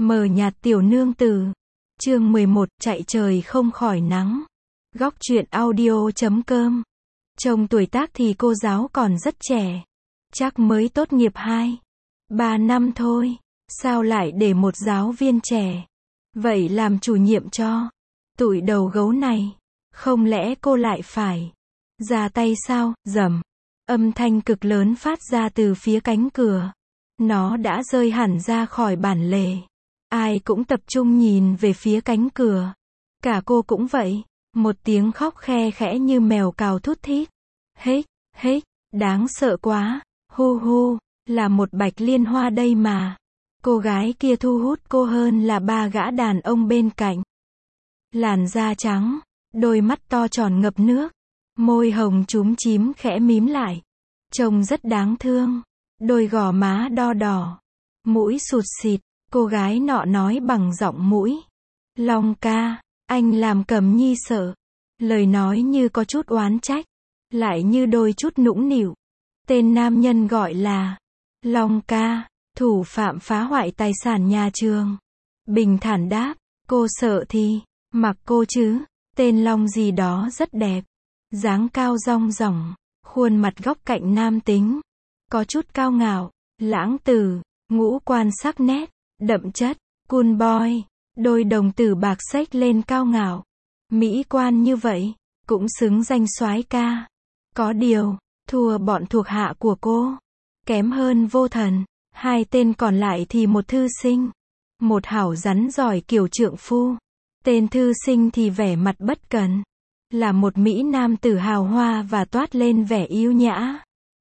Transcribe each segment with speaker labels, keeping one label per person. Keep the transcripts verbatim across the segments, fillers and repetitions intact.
Speaker 1: Mờ nhạt tiểu nương tử. Chương mười một, chạy trời không khỏi nắng. Góc truyện audio chấm com. Trông tuổi tác thì cô giáo còn rất trẻ. Chắc mới tốt nghiệp hai, ba năm thôi. Sao lại để một giáo viên trẻ vậy làm chủ nhiệm cho tụi đầu gấu này? Không lẽ cô lại phải ra tay sao? Rầm. Âm thanh cực lớn phát ra từ phía cánh cửa. Nó đã rơi hẳn ra khỏi bản lề. Ai cũng tập trung nhìn về phía cánh cửa. Cả cô cũng vậy. Một tiếng khóc khe khẽ như mèo cào thút thít. Hếch, hếch, đáng sợ quá. Hu hu, là một bạch liên hoa đây mà. Cô gái kia thu hút cô hơn là ba gã đàn ông bên cạnh. Làn da trắng, đôi mắt to tròn ngập nước, môi hồng chúm chím khẽ mím lại. Trông rất đáng thương. Đôi gò má đo đỏ, mũi sụt xịt. Cô gái nọ nói bằng giọng mũi. Long ca, anh làm Cẩm Nhi sợ. Lời nói như có chút oán trách, lại như đôi chút nũng nịu. Tên nam nhân gọi là Long ca, thủ phạm phá hoại tài sản nhà trường. Bình thản đáp, cô sợ thì mặc cô chứ. Tên Long gì đó rất đẹp, dáng cao rong ròng, khuôn mặt góc cạnh nam tính, có chút cao ngạo, lãng tử, ngũ quan sắc nét, đậm chất, cool boy, đôi đồng tử bạc xếch lên cao ngạo. Mỹ quan như vậy, cũng xứng danh soái ca. Có điều, thua bọn thuộc hạ của cô. Kém hơn Vô Thần. Hai tên còn lại thì một thư sinh, một hảo rắn giỏi kiểu trượng phu. Tên thư sinh thì vẻ mặt bất cần, là một mỹ nam tử hào hoa và toát lên vẻ yêu nhã.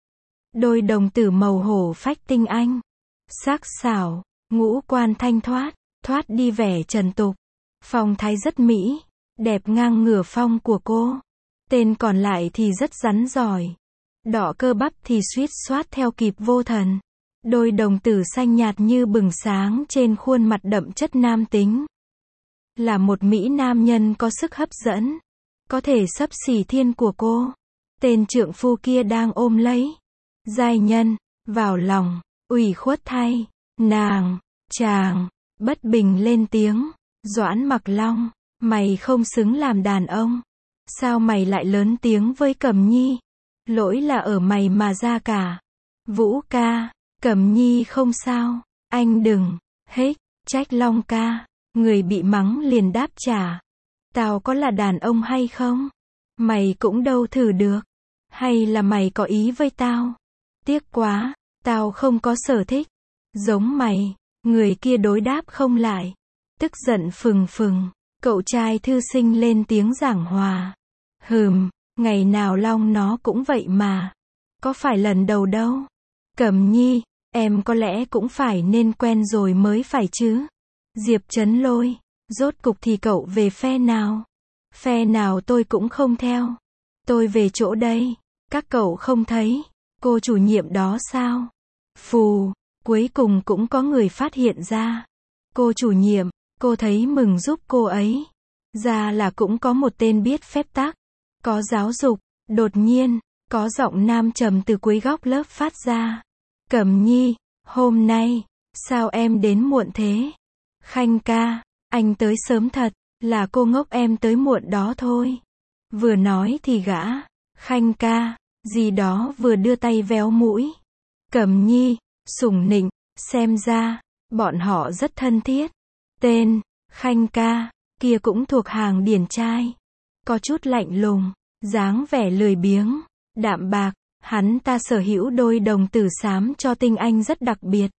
Speaker 1: Đôi đồng tử màu hổ phách tinh anh, sắc sảo, ngũ quan thanh thoát, thoát đi vẻ trần tục. Phong thái rất mỹ, đẹp ngang ngửa phong của cô. Tên còn lại thì rất rắn giỏi, đỏ cơ bắp thì suýt soát theo kịp Vô Thần. Đôi đồng tử xanh nhạt như bừng sáng trên khuôn mặt đậm chất nam tính. Là một mỹ nam nhân có sức hấp dẫn, có thể xấp xỉ thiên của cô. Tên trượng phu kia đang ôm lấy giai nhân vào lòng, ủy khuất thay. Nàng, chàng, bất bình lên tiếng. Doãn Mặc Long, mày không xứng làm đàn ông. Sao mày lại lớn tiếng với Cẩm Nhi? Lỗi là ở mày mà ra cả. Vũ ca, Cẩm Nhi không sao, anh đừng, hếch, trách Long ca. Người bị mắng liền đáp trả. Tao có là đàn ông hay không? Mày cũng đâu thử được. Hay là mày có ý với tao? Tiếc quá, tao không có sở thích giống mày. Người kia đối đáp không lại, tức giận phừng phừng. Cậu trai thư sinh lên tiếng giảng hòa. Hừm, ngày nào Long nó cũng vậy mà. Có phải lần đầu đâu. Cẩm Nhi, em có lẽ cũng phải nên quen rồi mới phải chứ. Diệp Trấn Lôi, rốt cục thì cậu về phe nào? Phe nào tôi cũng không theo. Tôi về chỗ đây. Các cậu không thấy cô chủ nhiệm đó sao? Phù, cuối cùng cũng có người phát hiện ra. Cô chủ nhiệm, cô thấy mừng giúp cô ấy. Ra là cũng có một tên biết phép tắc, có giáo dục. Đột nhiên, có giọng nam trầm từ cuối góc lớp phát ra. Cẩm Nhi, hôm nay, sao em đến muộn thế? Khanh ca, anh tới sớm thật, là cô ngốc em tới muộn đó thôi. Vừa nói thì gã, Khanh ca, gì đó vừa đưa tay véo mũi. Cẩm Nhi, sủng nịnh, xem ra, bọn họ rất thân thiết. Tên, Khanh ca, kia cũng thuộc hàng điển trai. Có chút lạnh lùng, dáng vẻ lười biếng, đạm bạc, hắn ta sở hữu đôi đồng tử xám cho tinh anh rất đặc biệt,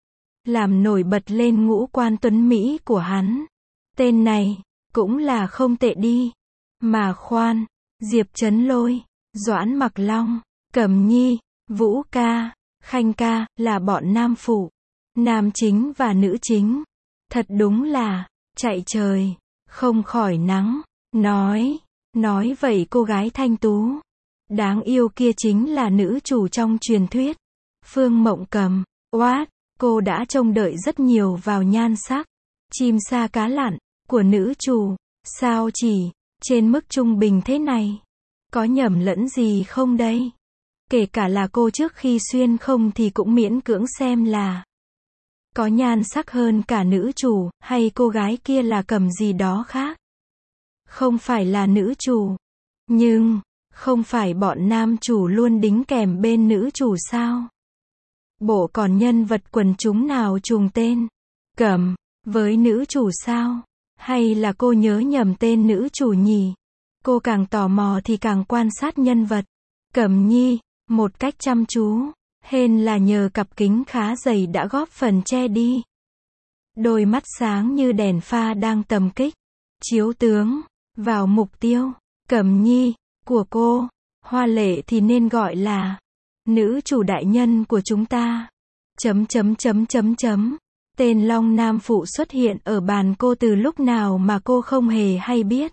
Speaker 1: làm nổi bật lên ngũ quan tuấn mỹ của hắn. Tên này, cũng là không tệ đi. Mà khoan, Diệp Trấn Lôi, Doãn Mặc Long, Cẩm Nhi, Vũ ca, Khanh ca, là bọn nam phụ, nam chính và nữ chính. Thật đúng là, chạy trời, không khỏi nắng. Nói, nói vậy cô gái thanh tú, đáng yêu kia chính là nữ chủ trong truyền thuyết. Phương Mộng Cầm, oát, cô đã trông đợi rất nhiều vào nhan sắc, chim sa cá lặn, của nữ chủ. Sao chỉ, trên mức trung bình thế này? Có nhầm lẫn gì không đây? Kể cả là cô trước khi xuyên không thì cũng miễn cưỡng xem là có nhan sắc hơn cả nữ chủ, hay cô gái kia là cầm gì đó khác? Không phải là nữ chủ. Nhưng, không phải bọn nam chủ luôn đính kèm bên nữ chủ sao? Bộ còn nhân vật quần chúng nào trùng tên Cẩm với nữ chủ sao? Hay là cô nhớ nhầm tên nữ chủ nhỉ? Cô càng tò mò thì càng quan sát nhân vật Cẩm Nhi một cách chăm chú. Hên là nhờ cặp kính khá dày đã góp phần che đi đôi mắt sáng như đèn pha đang tầm kích, chiếu tướng vào mục tiêu. Cẩm Nhi của cô, hoa lệ thì nên gọi là nữ chủ đại nhân của chúng ta. Chấm chấm chấm chấm chấm. Tên Long Nam Phụ xuất hiện ở bàn cô từ lúc nào mà cô không hề hay biết.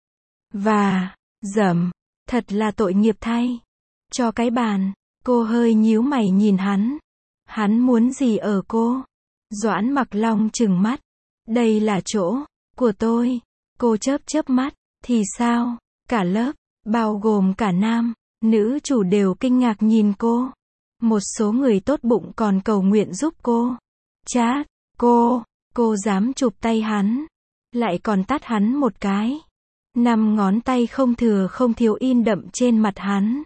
Speaker 1: Và, dầm, thật là tội nghiệp thay cho cái bàn. Cô hơi nhíu mày nhìn hắn. Hắn muốn gì ở cô? Doãn Mặc Long trừng mắt. Đây là chỗ của tôi. Cô chớp chớp mắt. Thì sao? Cả lớp, bao gồm cả nam, nữ chủ đều kinh ngạc nhìn cô. Một số người tốt bụng còn cầu nguyện giúp cô. Chát, cô, cô dám chụp tay hắn. Lại còn tát hắn một cái. Năm ngón tay không thừa không thiếu in đậm trên mặt hắn.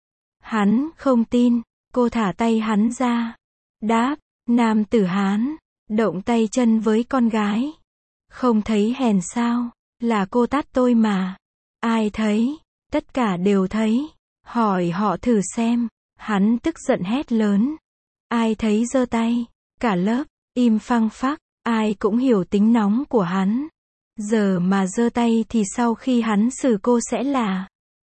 Speaker 1: Hắn không tin, cô thả tay hắn ra. Đáp, nam tử Hán, động tay chân với con gái. Không thấy hèn sao, là cô tát tôi mà. Ai thấy, tất cả đều thấy. Hỏi họ thử xem, hắn tức giận hét lớn. Ai thấy giơ tay, cả lớp, im phăng phắc, ai cũng hiểu tính nóng của hắn. Giờ mà giơ tay thì sau khi hắn xử cô sẽ là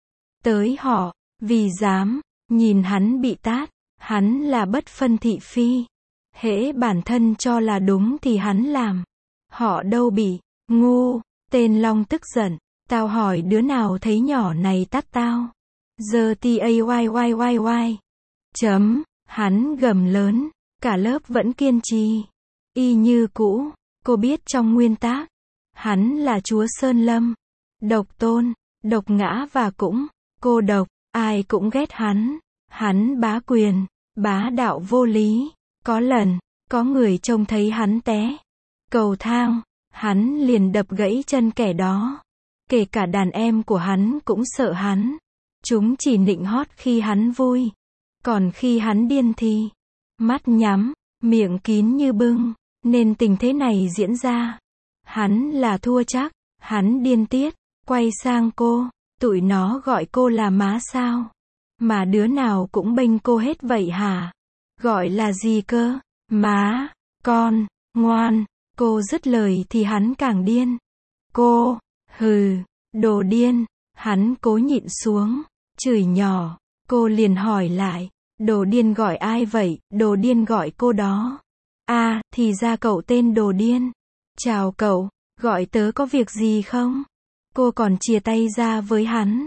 Speaker 1: tới họ. Vì dám, nhìn hắn bị tát, hắn là bất phân thị phi. Hễ bản thân cho là đúng thì hắn làm. Họ đâu bị, ngu, tên Long tức giận. Tao hỏi đứa nào thấy nhỏ này tát tao. Giờ ti a y y y y. Chấm, hắn gầm lớn, cả lớp vẫn kiên trì. Y như cũ, cô biết trong nguyên tác, hắn là chúa Sơn Lâm. Độc tôn, độc ngã và cũng cô độc. Ai cũng ghét hắn. Hắn bá quyền, bá đạo vô lý. Có lần, có người trông thấy hắn té cầu thang, hắn liền đập gãy chân kẻ đó. Kể cả đàn em của hắn cũng sợ hắn. Chúng chỉ nịnh hót khi hắn vui. Còn khi hắn điên thì mắt nhắm, miệng kín như bưng. Nên tình thế này diễn ra. Hắn là thua chắc. Hắn điên tiết, quay sang cô. Tụi nó gọi cô là má sao? Mà đứa nào cũng bênh cô hết vậy hả? Gọi là gì cơ? Má, con, ngoan. Cô dứt lời thì hắn càng điên. Cô, hừ, đồ điên. Hắn cố nhịn xuống, chửi nhỏ. Cô liền hỏi lại. Đồ điên gọi ai vậy? Đồ điên gọi cô đó. À, thì ra cậu tên Đồ Điên. Chào cậu, gọi tớ có việc gì không? Cô còn chìa tay ra với hắn.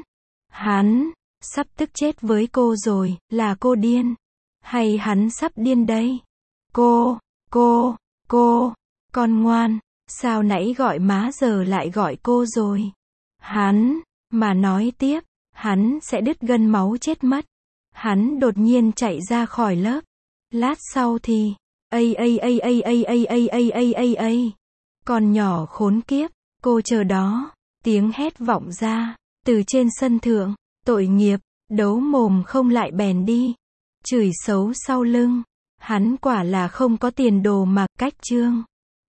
Speaker 1: Hắn sắp tức chết với cô rồi, là cô điên. Hay hắn sắp điên đây? Cô, cô, cô, con ngoan, sao nãy gọi má giờ lại gọi cô rồi? Hắn, mà nói tiếp, hắn sẽ đứt gân máu chết mất. Hắn đột nhiên chạy ra khỏi lớp. Lát sau thì, ây ây ây ây ây ây ây ây ây ây ây. Con nhỏ khốn kiếp, cô chờ đó. Tiếng hét vọng ra, từ trên sân thượng, tội nghiệp, đấu mồm không lại bèn đi. Chửi xấu sau lưng, hắn quả là không có tiền đồ mà, cách chương.